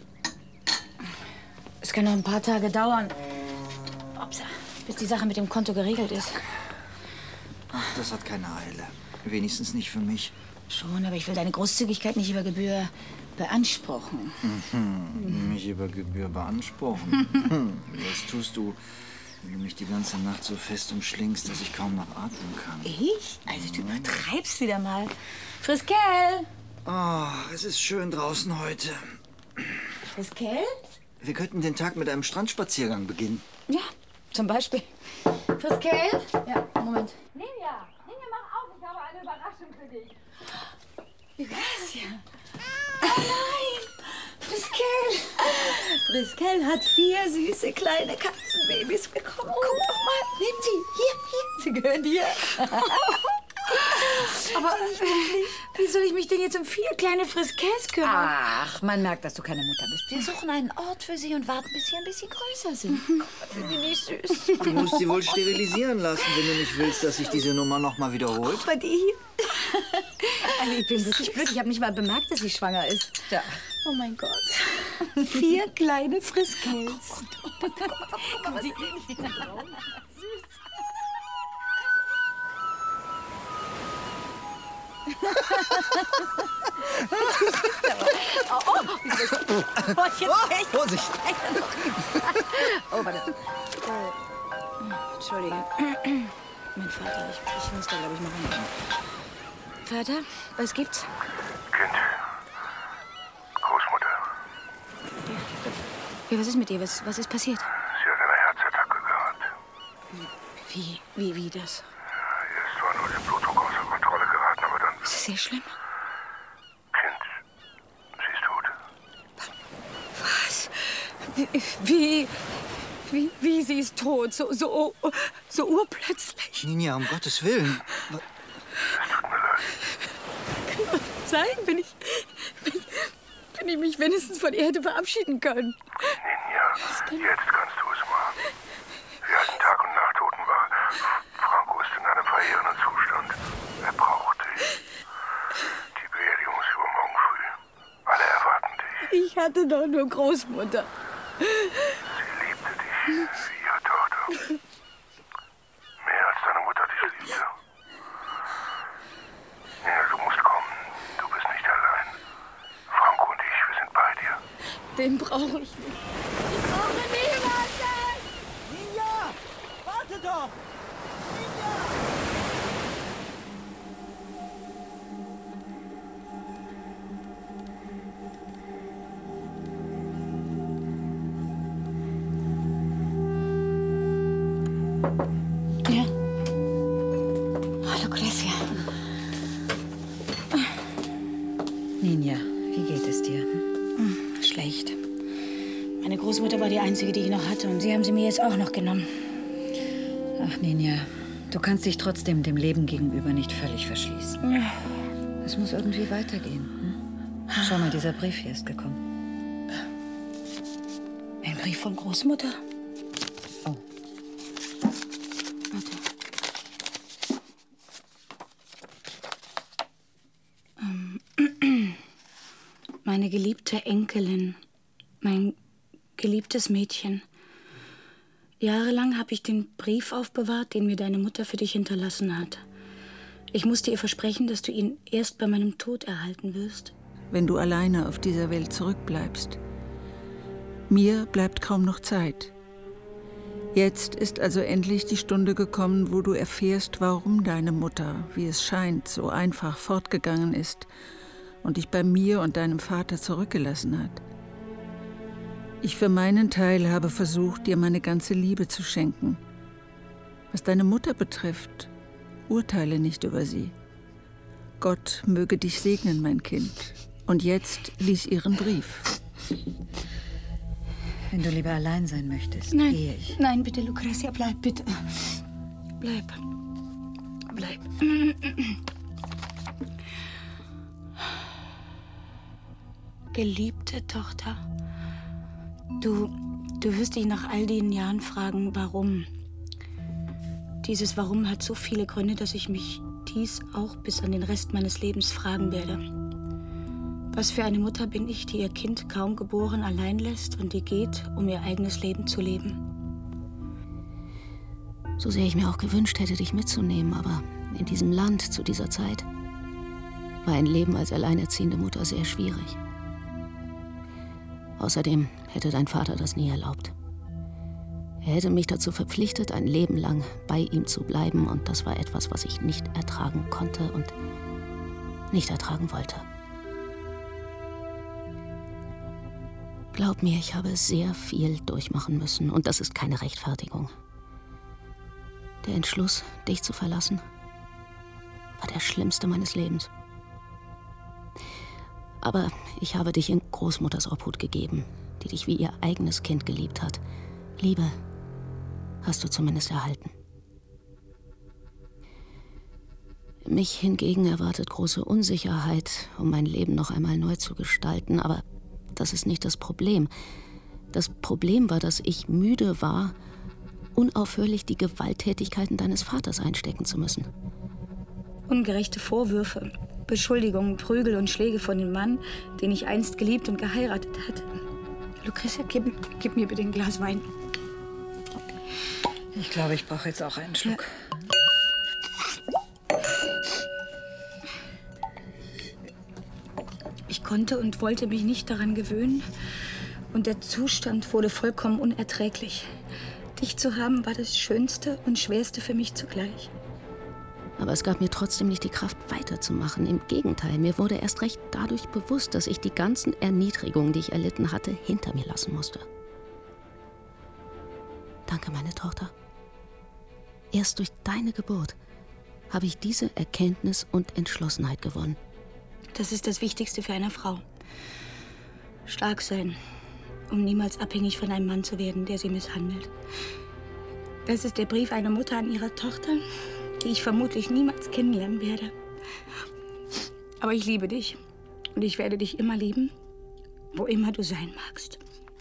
Es kann noch ein paar Tage dauern. Upsa, bis die Sache mit dem Konto geregelt ist. Ach, das hat keine Eile. Wenigstens nicht für mich. Schon, aber ich will deine Großzügigkeit nicht über Gebühr beanspruchen. Mich über Gebühr beanspruchen? Das tust du, wenn du mich die ganze Nacht so fest umschlingst, dass ich kaum noch atmen kann. Ich? Also du übertreibst wieder mal. Friskel! Oh, es ist schön draußen heute. Friskel? Wir könnten den Tag mit einem Strandspaziergang beginnen. Ja, zum Beispiel. Friskel? Ja, Moment. Ninja, mach auf, ich habe eine Überraschung für dich. Lucrecia. Oh nein! Friskel! Friskel hat 4 süße kleine Katzenbabys bekommen. Oh, guck doch mal. Nimm sie. Hier. Sie gehören dir. Aber wie soll ich mich denn jetzt um 4 kleine Friskels kümmern? Ach, man merkt, dass du keine Mutter bist. Wir suchen einen Ort für sie und warten, bis sie ein bisschen größer sind. Guck mal, sind die nicht süß? Du musst sie wohl sterilisieren lassen, wenn du nicht willst, dass sich diese Nummer noch mal wiederholt. Aber die hier. Also ich bin wirklich glücklich. Ich habe nicht mal bemerkt, dass sie schwanger ist. Ja. Oh mein Gott. 4 kleine Friskels. Komm, sie süß. Vorsicht! Oh, warte. Entschuldige. Mein Vater, ich muss da, glaube ich, mal rein. Vater, was gibt's? Kind. Großmutter. Ja, was ist mit ihr? Was ist passiert? Sie hat eine Herzattacke gehabt. Wie das? Erst war nur der Blutdruck außer Kontrolle geraten, aber dann... Ist das sehr schlimm? Kind, sie ist tot. Was? Wie sie ist tot? So urplötzlich. Ninja, um Gottes Willen. Es tut mir leid. Kann doch nicht sein, wenn ich mich wenigstens von ihr hätte verabschieden können. Ninja, jetzt kannst du es machen. Sie hat Tag- und Nachttotenwache. Franco ist in einem verheerenden Zustand. Er braucht dich. Die Beerdigung ist übermorgen früh. Alle erwarten dich. Ich hatte doch nur Großmutter. Sie liebte dich wie ihre Tochter. Mehr als deine Mutter dich liebte. Nina, du musst kommen. Du bist nicht allein. Franco und ich, wir sind bei dir. Den brauche ich nicht. Ich brauche niemanden! Ninja! Warte doch! Ja. Hallo, Lucrecia. Ninja, wie geht es dir? Schlecht. Meine Großmutter war die einzige, die ich noch hatte, und sie haben sie mir jetzt auch noch genommen. Ach, Ninja, du kannst dich trotzdem dem Leben gegenüber nicht völlig verschließen. Es muss irgendwie weitergehen. Hm? Schau mal, dieser Brief hier ist gekommen. Ein Brief von Großmutter? Oh. Warte. Meine geliebte Enkelin, mein geliebtes Mädchen. Jahrelang habe ich den Brief aufbewahrt, den mir deine Mutter für dich hinterlassen hat. Ich musste ihr versprechen, dass du ihn erst bei meinem Tod erhalten wirst. Wenn du alleine auf dieser Welt zurückbleibst. Mir bleibt kaum noch Zeit. Jetzt ist also endlich die Stunde gekommen, wo du erfährst, warum deine Mutter, wie es scheint, so einfach fortgegangen ist und dich bei mir und deinem Vater zurückgelassen hat. Ich für meinen Teil habe versucht, dir meine ganze Liebe zu schenken. Was deine Mutter betrifft, urteile nicht über sie. Gott möge dich segnen, mein Kind. Und jetzt lies ihren Brief. Wenn du lieber allein sein möchtest, gehe ich. Nein, bitte, Lucrecia, bleib, bitte. Bleib. Geliebte Tochter, du wirst dich nach all den Jahren fragen, warum. Dieses Warum hat so viele Gründe, dass ich mich dies auch bis an den Rest meines Lebens fragen werde. Was für eine Mutter bin ich, die ihr Kind kaum geboren allein lässt und die geht, um ihr eigenes Leben zu leben? So sehr ich mir auch gewünscht hätte, dich mitzunehmen, aber in diesem Land zu dieser Zeit war ein Leben als alleinerziehende Mutter sehr schwierig. Außerdem hätte dein Vater das nie erlaubt. Er hätte mich dazu verpflichtet, ein Leben lang bei ihm zu bleiben, und das war etwas, was ich nicht ertragen konnte und nicht ertragen wollte. Glaub mir, ich habe sehr viel durchmachen müssen, und das ist keine Rechtfertigung. Der Entschluss, dich zu verlassen, war der schlimmste meines Lebens. Aber ich habe dich in Großmutters Obhut gegeben, die dich wie ihr eigenes Kind geliebt hat. Liebe hast du zumindest erhalten. Mich hingegen erwartet große Unsicherheit, um mein Leben noch einmal neu zu gestalten, aber das ist nicht das Problem. Das Problem war, dass ich müde war, unaufhörlich die Gewalttätigkeiten deines Vaters einstecken zu müssen. Ungerechte Vorwürfe, Beschuldigungen, Prügel und Schläge von dem Mann, den ich einst geliebt und geheiratet hatte. Lucretia, gib mir bitte ein Glas Wein. Ich glaube, ich brauche jetzt auch einen Schluck. Ja. Ich konnte und wollte mich nicht daran gewöhnen, und der Zustand wurde vollkommen unerträglich. Dich zu haben war das Schönste und Schwerste für mich zugleich. Aber es gab mir trotzdem nicht die Kraft, weiterzumachen. Im Gegenteil, mir wurde erst recht dadurch bewusst, dass ich die ganzen Erniedrigungen, die ich erlitten hatte, hinter mir lassen musste. Danke, meine Tochter. Erst durch deine Geburt habe ich diese Erkenntnis und Entschlossenheit gewonnen. Das ist das Wichtigste für eine Frau. Stark sein, um niemals abhängig von einem Mann zu werden, der sie misshandelt. Das ist der Brief einer Mutter an ihre Tochter, die ich vermutlich niemals kennenlernen werde. Aber ich liebe dich und ich werde dich immer lieben, wo immer du sein magst.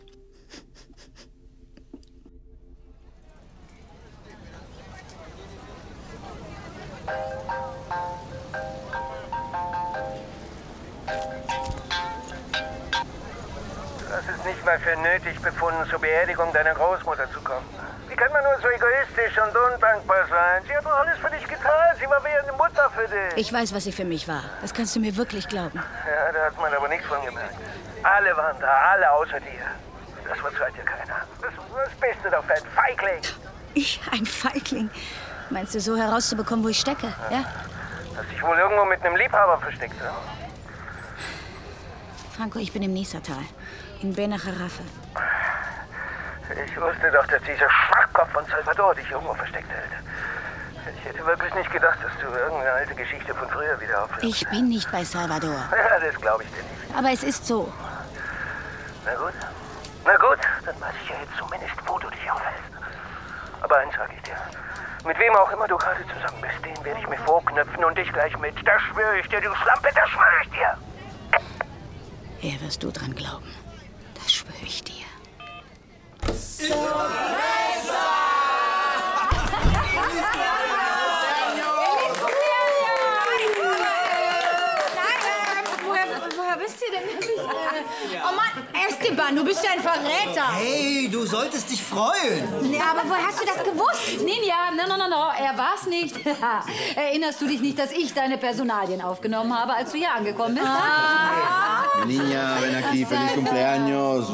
Du hast es nicht mal für nötig befunden, zur Beerdigung deiner Großmutter zu kommen. Wie kann man nur so egoistisch und undankbar sein? Sie hat doch alles für dich getan. Sie war wie eine Mutter für dich. Ich weiß, was sie für mich war. Das kannst du mir wirklich glauben. Ja, da hat man aber nichts von gemerkt. Alle waren da, alle außer dir. Das verzeiht dir keiner. Was bist du doch für ein Feigling? Ich, ein Feigling? Meinst du, so herauszubekommen, wo ich stecke? Ja? Hast dich wohl irgendwo mit einem Liebhaber versteckt, oder? Franco, ich bin im Nisatal, in Benacharaffe. Ich wusste doch, dass dieser Schwachkopf von Salvador dich irgendwo versteckt hält. Ich hätte wirklich nicht gedacht, dass du irgendeine alte Geschichte von früher wieder aufhörst. Ich bin nicht bei Salvador. Ja, das glaube ich dir nicht. Aber es ist so. Na gut, dann weiß ich ja jetzt zumindest, wo du dich aufhältst. Aber eins sage ich dir. Mit wem auch immer du gerade zusammen bist, den werde ich mir vorknöpfen und dich gleich mit. Das schwöre ich dir, du Schlampe, das schwöre ich dir. Eher wirst du dran glauben. Das schwöre ich dir. Woher wisst ihr denn, dass ich... Oh Mann, Esteban, du bist ja ein Verräter. Hey, du solltest dich freuen. Ja, aber woher hast du das gewusst? Ninja, no, er war's nicht. Erinnerst du dich nicht, dass ich deine Personalien aufgenommen habe, als du hier angekommen bist? Niña, ven aquí, feliz cumpleaños.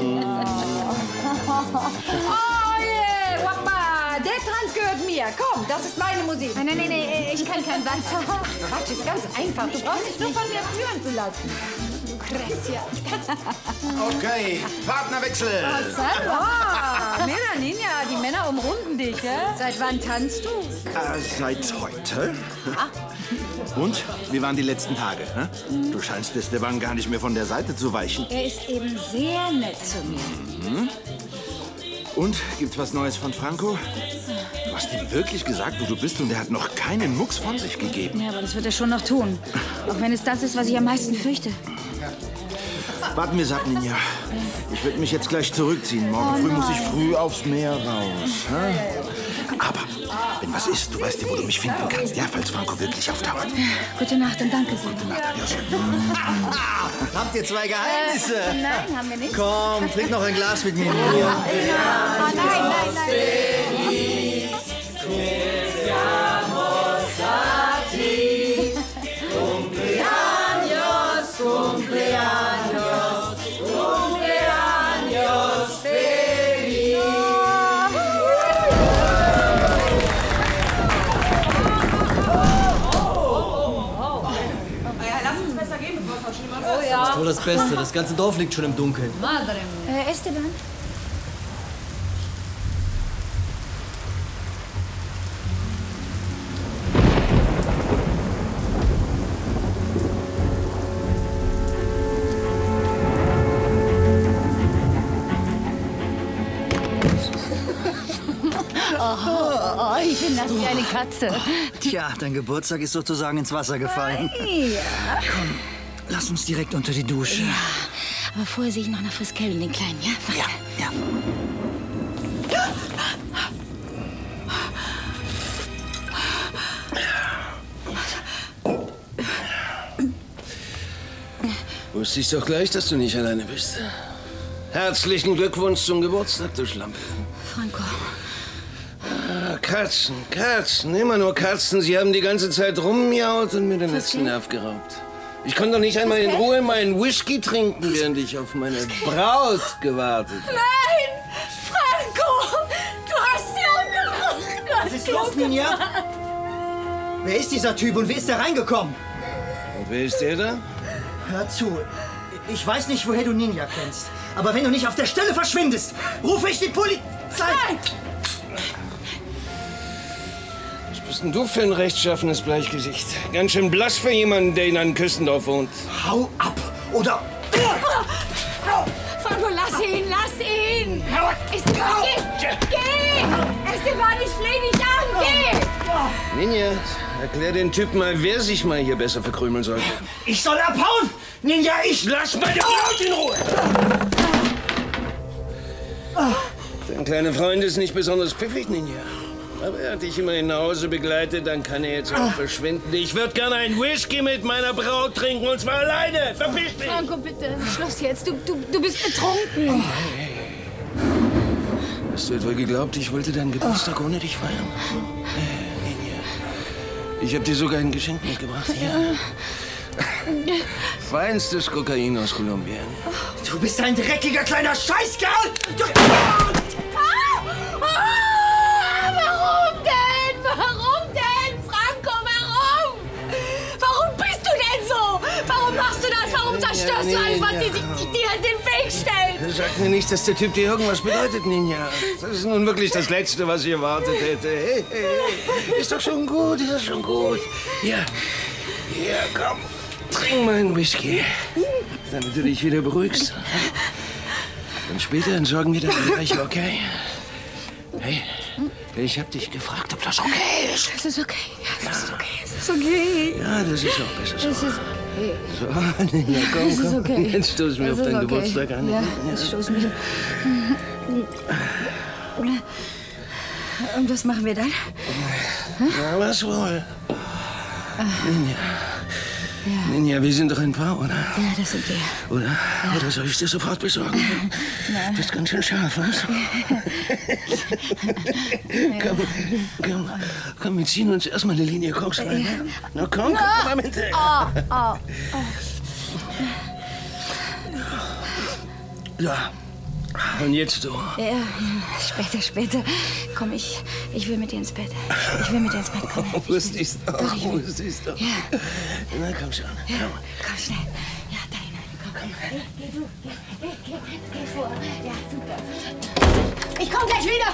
Oh yeah, guapa, der Tanz gehört mir. Komm, das ist meine Musik. Nein, ich kann keinen Salsa. Quatsch, ist ganz einfach. Du brauchst dich nur von mir führen zu lassen. Lucretia. Okay, Partnerwechsel. Mira, Ninja, die Männer umrunden dich, ja? Seit wann tanzt du? Seit heute. Und? Wie waren die letzten Tage? Hä? Du scheinst Esteban gar nicht mehr von der Seite zu weichen. Er ist eben sehr nett zu mir. Mhm. Und? Gibt's was Neues von Franco? Du hast ihm wirklich gesagt, wo du bist, und er hat noch keinen Mucks von sich gegeben. Ja, aber das wird er schon noch tun. Auch wenn es das ist, was ich am meisten fürchte. Warten wir es ab, Ninja. Ich würde mich jetzt gleich zurückziehen. Morgen früh muss ich früh aufs Meer raus. Hm? Aber wenn was ist, du weißt ja, wo du mich finden kannst, ja, falls Franco wirklich auftaucht. Gute Nacht und danke sehr. Gute Nacht, Adios. Habt ihr 2 Geheimnisse? Nein, haben wir nicht. Komm, trink noch ein Glas mit mir. Nein. Das ist wohl das Beste. Das ganze Dorf liegt schon im Dunkeln. Esteban? Oh, ich bin nass wie eine Katze. Tja, dein Geburtstag ist sozusagen ins Wasser gefallen. Ja. Komm, lass uns direkt unter die Dusche. Ja, aber vorher sehe ich noch nach Frisk Kevin, den Kleinen, ja? Ja. Wusste ich doch gleich, dass du nicht alleine bist. Herzlichen Glückwunsch zum Geburtstag, du Schlampe. Franco. Katzen, immer nur Katzen. Sie haben die ganze Zeit rummiaut und mir den letzten Nerv geraubt. Ich konnte doch nicht einmal in Ruhe meinen Whisky trinken, während ich auf meine Braut gewartet habe. Nein! Franco! Du hast sie umgebracht! Was ist los, Ninja? Wer ist dieser Typ und wie ist er reingekommen? Und wer ist der da? Hör zu. Ich weiß nicht, woher du Ninja kennst. Aber wenn du nicht auf der Stelle verschwindest, rufe ich die Polizei! Nein! Was bist denn du für ein rechtschaffenes Bleichgesicht? Ganz schön blass für jemanden, der in einem Küstendorf wohnt. Hau ab! Oder... Franco, lass ihn! Esteban, geh! Esteban, ich flehe dich an! Geh! Ninja, erklär den Typen mal, wer sich mal hier besser verkrümeln sollte. Ich soll abhauen! Ninja, ich... Lass meine Braut in Ruhe! Dein kleiner Freund ist nicht besonders pfiffig, Ninja. Aber er hat dich immerhin nach Hause begleitet, dann kann er jetzt auch verschwinden. Ich würde gerne einen Whisky mit meiner Braut trinken, und zwar alleine. Verpiss dich! Franco, bitte, Schluss jetzt. Du bist betrunken. Hey. Hast du etwa geglaubt, ich wollte deinen Geburtstag ohne dich feiern? Ninja, ich habe dir sogar ein Geschenk mitgebracht. Hier. Feinstes Kokain aus Kolumbien. Du bist ein dreckiger kleiner Scheißkerl! Warum denn? Franco, warum? Warum bist du denn so? Warum machst du das? Warum zerstörst du alles, was dir in den Weg stellt? Sag mir nicht, dass der Typ dir irgendwas bedeutet, Ninja. Das ist nun wirklich das Letzte, was ich erwartet hätte. Hey. Ist doch schon gut, Hier, komm. Trink mal einen Whisky, damit du dich wieder beruhigst. Und später entsorgen wir das gleich, okay? Hey, ich hab dich gefragt, ob das okay ist. Das ist okay. Das ist okay. Ja, das ist auch besser so. Das ist okay. So, Nina, komm. Das ist okay. Jetzt stoßen wir auf deinen Geburtstag an. Ja, jetzt stoßen wir. Und was machen wir dann? Na, was wohl? Ninja. Ja. Ninja, wir sind doch ein Paar, oder? Ja, das sind wir. Oder? Ja. Oder soll ich dir sofort besorgen? Nein. Du bist ganz schön scharf, was? Komm, wir ziehen uns erstmal eine Linie Koks rein. Ne? Na komm mal mit. Ja. Und jetzt du. Ja, später. Komm, ich will mit dir ins Bett. Komm. Wusste ich's doch. Ja. Na, komm schon. Ja. Komm schnell. Ja, da hinein. Komm. Geh du. Geh vor. Ja, super. Ich komm gleich wieder.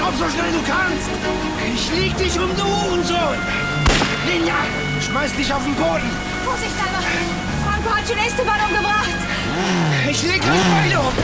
Lauf so schnell du kannst! Ich leg dich um, du Hurensohn! Ninja, schmeiß dich auf den Boden! Vorsicht, Salva! Franco hat schon Esteban umgebracht! Ich leg dich beide um!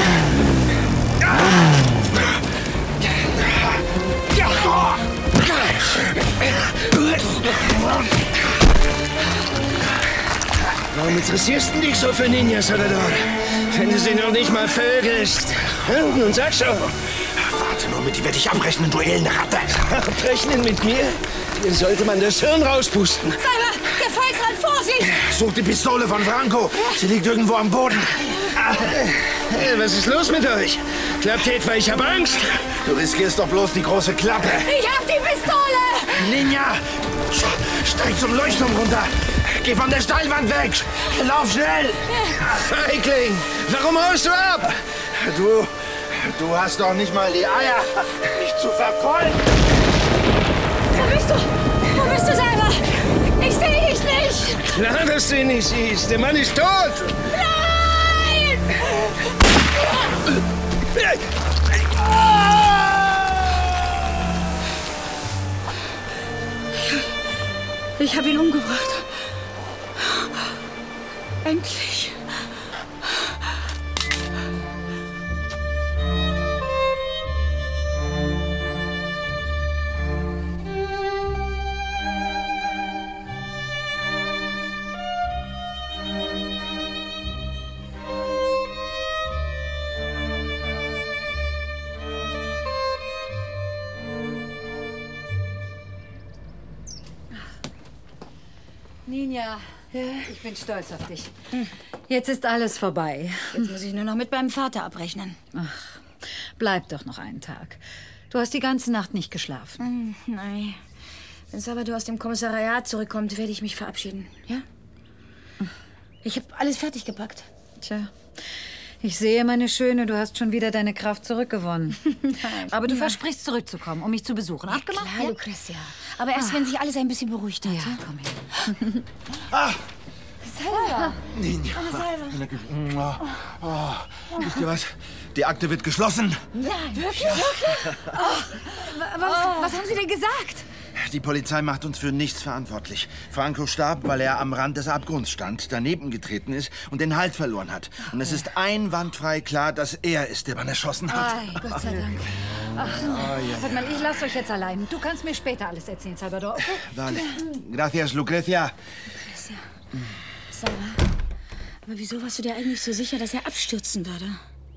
Warum interessierst du dich so für Ninja, Salvador? Wenn du sie noch nicht mal vögelst. Nun sag schon. Warte nur, mit die werde ich abrechnen, du Ellenratte. Abrechnen mit mir? Dir sollte man das Hirn rauspusten. Salva, der Volksrat, Vorsicht! Such die Pistole von Franco. Sie liegt irgendwo am Boden. Hey, was ist los mit euch? Klappt etwa, ich hab Angst. Du riskierst doch bloß die große Klappe. Ich hab die Pistole! Ninja, steig zum Leuchtturm runter. Geh von der Steilwand weg. Lauf schnell. Feigling, warum haust du ab? Du hast doch nicht mal die Eier, mich zu verfolgen. Wo bist du? Wo bist du, Salva? Ich sehe dich nicht. Klar, dass du ihn nicht siehst. Der Mann ist tot. Nein! Ich habe ihn umgebracht. Endlich. Ninja, ich bin stolz auf dich. Jetzt ist alles vorbei. Jetzt muss ich nur noch mit meinem Vater abrechnen. Ach, bleib doch noch einen Tag. Du hast die ganze Nacht nicht geschlafen. Nein. Wenn Salvador aus dem Kommissariat zurückkommt, werde ich mich verabschieden. Ja? Ich habe alles fertig gepackt. Tja, ich sehe, meine Schöne, du hast schon wieder deine Kraft zurückgewonnen. Aber du versprichst, zurückzukommen, um mich zu besuchen. Ja, Abgemacht? klar, Lucrecia. Aber erst, wenn sich alles ein bisschen beruhigt hat. Ja, komm her. Salva! Ninja. Salva. Wisst ihr was? Die Akte wird geschlossen. Nein. Wirklich? Was haben Sie denn gesagt? Die Polizei macht uns für nichts verantwortlich. Franco starb, weil er am Rand des Abgrunds stand, daneben getreten ist und den Halt verloren hat. Und es ist einwandfrei klar, dass er ist, der man erschossen hat. Ay, Gott sei Dank. Ach, hört mal, ich lasse euch jetzt allein. Du kannst mir später alles erzählen, Salvador, okay? Vale. Gracias, Lucrecia. Salva, aber wieso warst du dir eigentlich so sicher, dass er abstürzen würde?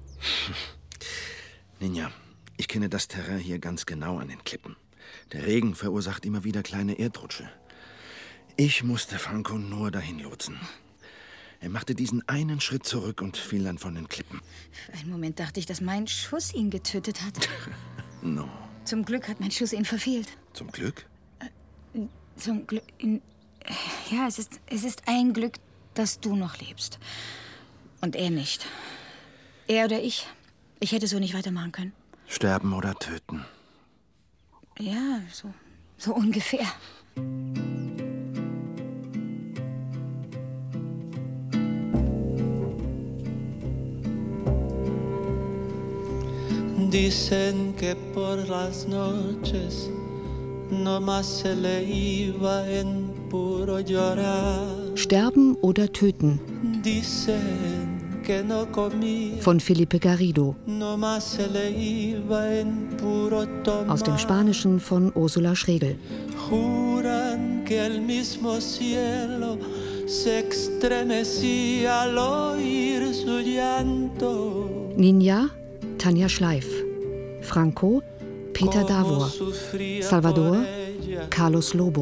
Ninja, ich kenne das Terrain hier ganz genau an den Klippen. Der Regen verursacht immer wieder kleine Erdrutsche. Ich musste Franco nur dahin lotsen. Er machte diesen einen Schritt zurück und fiel dann von den Klippen. Für einen Moment dachte ich, dass mein Schuss ihn getötet hat. No. Zum Glück hat mein Schuss ihn verfehlt. Zum Glück? Zum Glück. Ja, es ist ein Glück, dass du noch lebst. Und er nicht. Er oder ich. Ich hätte so nicht weitermachen können. Sterben oder töten. Ja, so ungefähr. Dicen que por las noches no más se le iba en puro llorar. Sterben oder töten Dicen que no comía. Von Felipe Garrido. No más se le iba en puro tomar. Aus dem Spanischen von Ursula Schregel. Juran que el mismo cielo se estremecía al oír su llanto. Ninja, Tanja Schleif. Franco, Peter Davor. Salvador, Carlos Lobo.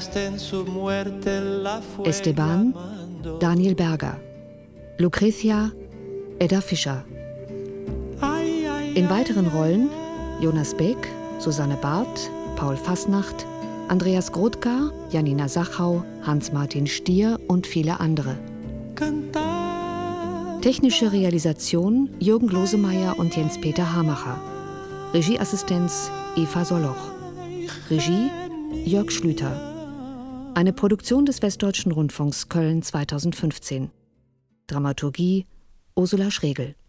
Esteban, Daniel Berger. Lucrecia, Edda Fischer. In weiteren Rollen Jonas Beck, Susanne Barth, Paul Fasnacht, Andreas Grothka, Janina Sachau, Hans-Martin Stier und viele andere. Technische Realisation Jürgen Losemeyer und Jens-Peter Hamacher. Regieassistenz Eva Soloch. Regie Jörg Schlüter. Eine Produktion des Westdeutschen Rundfunks Köln 2015. Dramaturgie Ursula Schregel.